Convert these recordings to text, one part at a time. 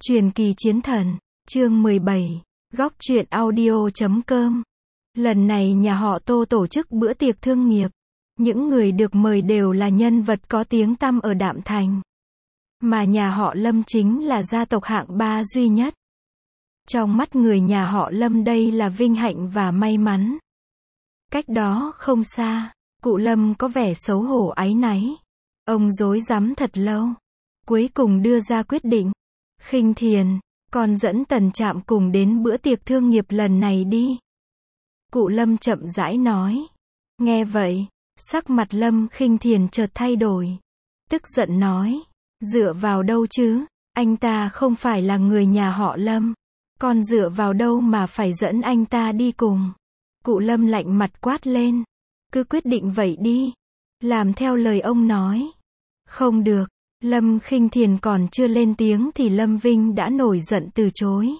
Truyền kỳ chiến thần, chương 17, góc truyện audio.com. Lần này nhà họ Tô tổ chức bữa tiệc thương nghiệp. Những người được mời đều là nhân vật có tiếng tăm ở Đạm Thành. Mà nhà họ Lâm chính là gia tộc hạng 3 duy nhất. Trong mắt người nhà họ Lâm đây là vinh hạnh và may mắn. Cách đó không xa, cụ Lâm có vẻ xấu hổ áy náy. Ông rối rắm thật lâu. Cuối cùng đưa ra quyết định. Khinh Thiền, con dẫn Tần Trạm cùng đến bữa tiệc thương nghiệp lần này đi. Cụ Lâm chậm rãi nói. Nghe vậy, sắc mặt Lâm Khinh Thiền chợt thay đổi. Tức giận nói. Dựa vào đâu chứ, anh ta không phải là người nhà họ Lâm. Con dựa vào đâu mà phải dẫn anh ta đi cùng. Cụ Lâm lạnh mặt quát lên. Cứ quyết định vậy đi. Làm theo lời ông nói. Không được. Lâm Khinh Thiền còn chưa lên tiếng thì Lâm Vinh đã nổi giận từ chối.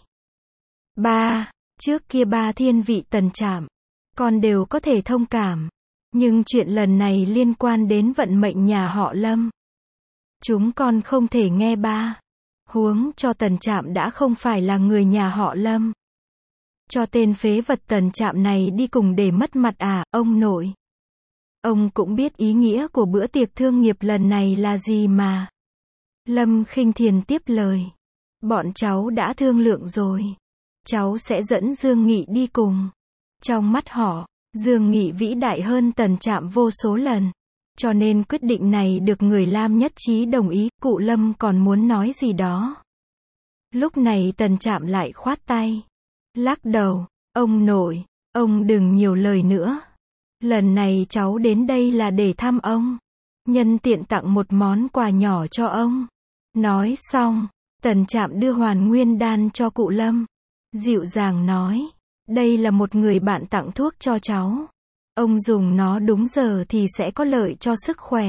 Ba, trước kia ba thiên vị Tần Trạm, con đều có thể thông cảm. Nhưng chuyện lần này liên quan đến vận mệnh nhà họ Lâm. Chúng con không thể nghe ba. Huống cho Tần Trạm đã không phải là người nhà họ Lâm. Cho tên phế vật Tần Trạm này đi cùng để mất mặt à, ông nội. Ông cũng biết ý nghĩa của bữa tiệc thương nghiệp lần này là gì mà. Lâm Khinh Thiền tiếp lời. Bọn cháu đã thương lượng rồi. Cháu sẽ dẫn Dương Nghị đi cùng. Trong mắt họ, Dương Nghị vĩ đại hơn Tần Trạm vô số lần. Cho nên quyết định này được người Lam nhất trí đồng ý. Cụ Lâm còn muốn nói gì đó. Lúc này Tần Trạm lại khoát tay. Lắc đầu. Ông nội, ông đừng nhiều lời nữa. Lần này cháu đến đây là để thăm ông. Nhân tiện tặng một món quà nhỏ cho ông. Nói xong, Tần Trạm đưa Hoàn Nguyên Đan cho cụ Lâm. Dịu dàng nói. Đây là một người bạn tặng thuốc cho cháu. Ông dùng nó đúng giờ thì sẽ có lợi cho sức khỏe.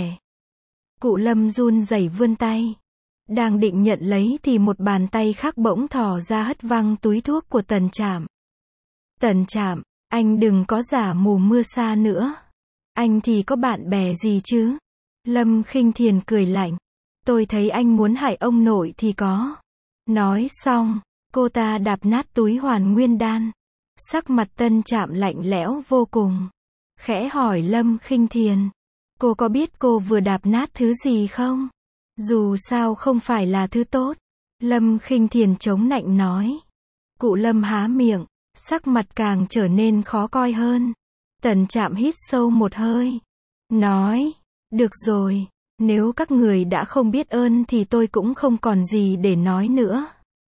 Cụ Lâm run rẩy vươn tay. Đang định nhận lấy thì một bàn tay khác bỗng thò ra hất văng túi thuốc của Tần Trạm. Tần Trạm, anh đừng có giả mù mưa sa nữa. Anh thì có bạn bè gì chứ? Lâm Khinh Thiền cười lạnh. Tôi thấy anh muốn hại ông nội thì có. Nói xong, cô ta đạp nát túi Hoàn Nguyên Đan. Sắc mặt Tần Trạm lạnh lẽo vô cùng. Khẽ hỏi Lâm Khinh Thiền. Cô có biết cô vừa đạp nát thứ gì không? Dù sao không phải là thứ tốt. Lâm Khinh Thiền chống nạnh nói. Cụ Lâm há miệng, sắc mặt càng trở nên khó coi hơn. Tần Trạm hít sâu một hơi. Nói, được rồi, nếu các người đã không biết ơn thì tôi cũng không còn gì để nói nữa.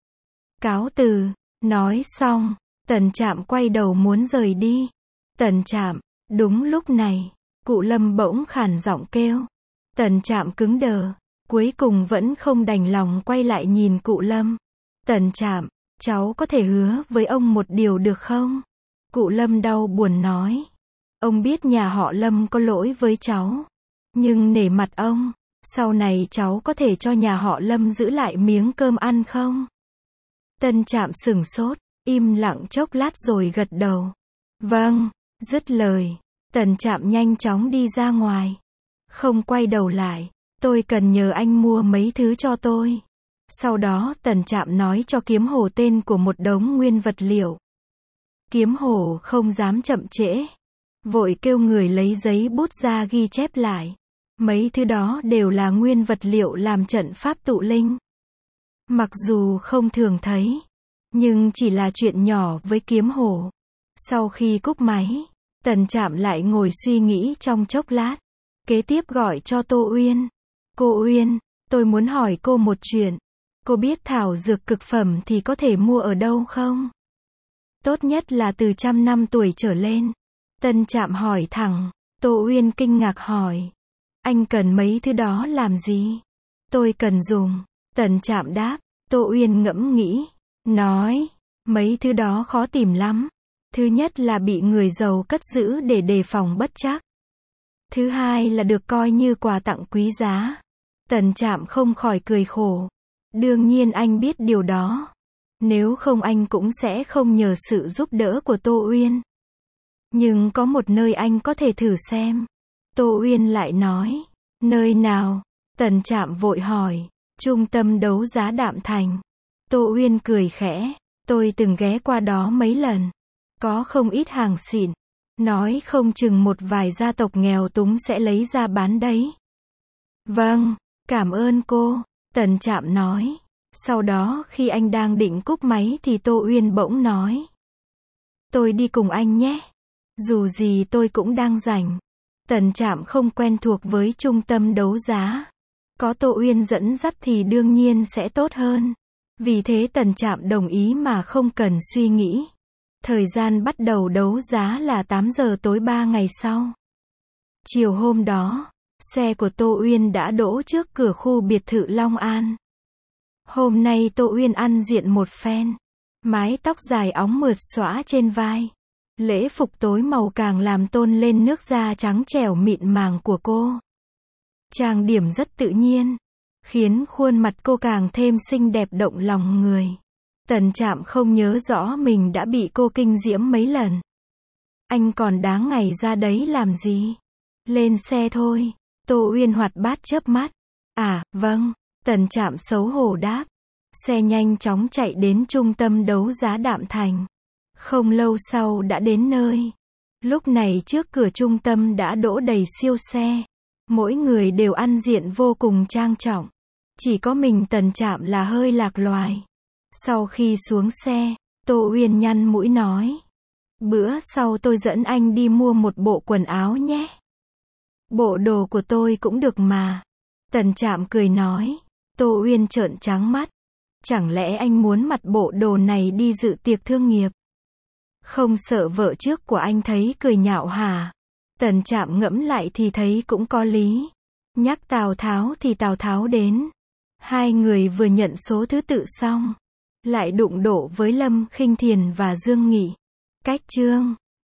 Cáo từ, nói xong, Tần Trạm quay đầu muốn rời đi. Tần Trạm, đúng lúc này, cụ Lâm bỗng khản giọng kêu. Tần Trạm cứng đờ, cuối cùng vẫn không đành lòng quay lại nhìn cụ Lâm. Tần Trạm, cháu có thể hứa với ông một điều được không? Cụ Lâm đau buồn nói. Ông biết nhà họ Lâm có lỗi với cháu. Nhưng nể mặt ông, sau này cháu có thể cho nhà họ Lâm giữ lại miếng cơm ăn không? Tần Trạm sửng sốt, im lặng chốc lát rồi gật đầu. Vâng, dứt lời, Tần Trạm nhanh chóng đi ra ngoài. Không quay đầu lại, tôi cần nhờ anh mua mấy thứ cho tôi. Sau đó Tần Trạm nói cho Kiếm Hổ tên của một đống nguyên vật liệu. Kiếm Hổ không dám chậm trễ. Vội kêu người lấy giấy bút ra ghi chép lại. Mấy thứ đó đều là nguyên vật liệu làm trận pháp tụ linh. Mặc dù không thường thấy, nhưng chỉ là chuyện nhỏ với Kiếm Hổ. Sau khi cúp máy, Tần Trạm lại ngồi suy nghĩ trong chốc lát. Kế tiếp gọi cho Tô Uyên. Cô Uyên, tôi muốn hỏi cô một chuyện. Cô biết thảo dược cực phẩm thì có thể mua ở đâu không? Tốt nhất là từ 100 năm tuổi trở lên. Tần Trạm hỏi thẳng. Tô Uyên kinh ngạc hỏi. Anh cần mấy thứ đó làm gì? Tôi cần dùng. Tần Trạm đáp. Tô Uyên ngẫm nghĩ. Nói. Mấy thứ đó khó tìm lắm. Thứ nhất là bị người giàu cất giữ để đề phòng bất trắc. Thứ hai là được coi như quà tặng quý giá. Tần Trạm không khỏi cười khổ. Đương nhiên anh biết điều đó. Nếu không anh cũng sẽ không nhờ sự giúp đỡ của Tô Uyên. Nhưng có một nơi anh có thể thử xem. Tô Uyên lại nói. Nơi nào? Tần Trạm vội hỏi. Trung tâm đấu giá Đạm Thành. Tô Uyên cười khẽ, tôi từng ghé qua đó mấy lần. Có không ít hàng xịn. Nói không chừng một vài gia tộc nghèo túng sẽ lấy ra bán đấy. Vâng, cảm ơn cô, Tần Trạm nói. Sau đó khi anh đang định cúp máy thì Tô Uyên bỗng nói. Tôi đi cùng anh nhé. Dù gì tôi cũng đang rảnh. Tần Trạm không quen thuộc với trung tâm đấu giá. Có Tô Uyên dẫn dắt thì đương nhiên sẽ tốt hơn. Vì thế Tần Trạm đồng ý mà không cần suy nghĩ. Thời gian bắt đầu đấu giá là 8 giờ tối 3 ngày sau. Chiều hôm đó, xe của Tô Uyên đã đỗ trước cửa khu biệt thự Long An. Hôm nay Tô Uyên ăn diện một phen. Mái tóc dài óng mượt xõa trên vai. Lễ phục tối màu càng làm tôn lên nước da trắng trẻo mịn màng của cô. Trang điểm rất tự nhiên, khiến khuôn mặt cô càng thêm xinh đẹp động lòng người. Tần Trạm không nhớ rõ mình đã bị cô kinh diễm mấy lần. Anh còn đáng ngày ra đấy làm gì? Lên xe thôi. Tô Uyên hoạt bát chớp mắt. À, vâng. Tần Trạm xấu hổ đáp. Xe nhanh chóng chạy đến trung tâm đấu giá Đạm Thành. Không lâu sau đã đến nơi. Lúc này trước cửa trung tâm đã đỗ đầy siêu xe. Mỗi người đều ăn diện vô cùng trang trọng. Chỉ có mình Tần Trạm là hơi lạc loài. Sau khi xuống xe, Tô Uyên nhăn mũi nói. Bữa sau tôi dẫn anh đi mua một bộ quần áo nhé. Bộ đồ của tôi cũng được mà. Tần Trạm cười nói. Tô Uyên trợn trắng mắt. Chẳng lẽ anh muốn mặc bộ đồ này đi dự tiệc thương nghiệp? Không sợ vợ trước của anh thấy cười nhạo hả? Tần Trạm ngẫm lại thì thấy cũng có lý. Nhắc Tào Tháo thì Tào Tháo đến. Hai người vừa nhận số thứ tự xong, lại đụng độ với Lâm Khinh Thiền và Dương Nghị. Cách chương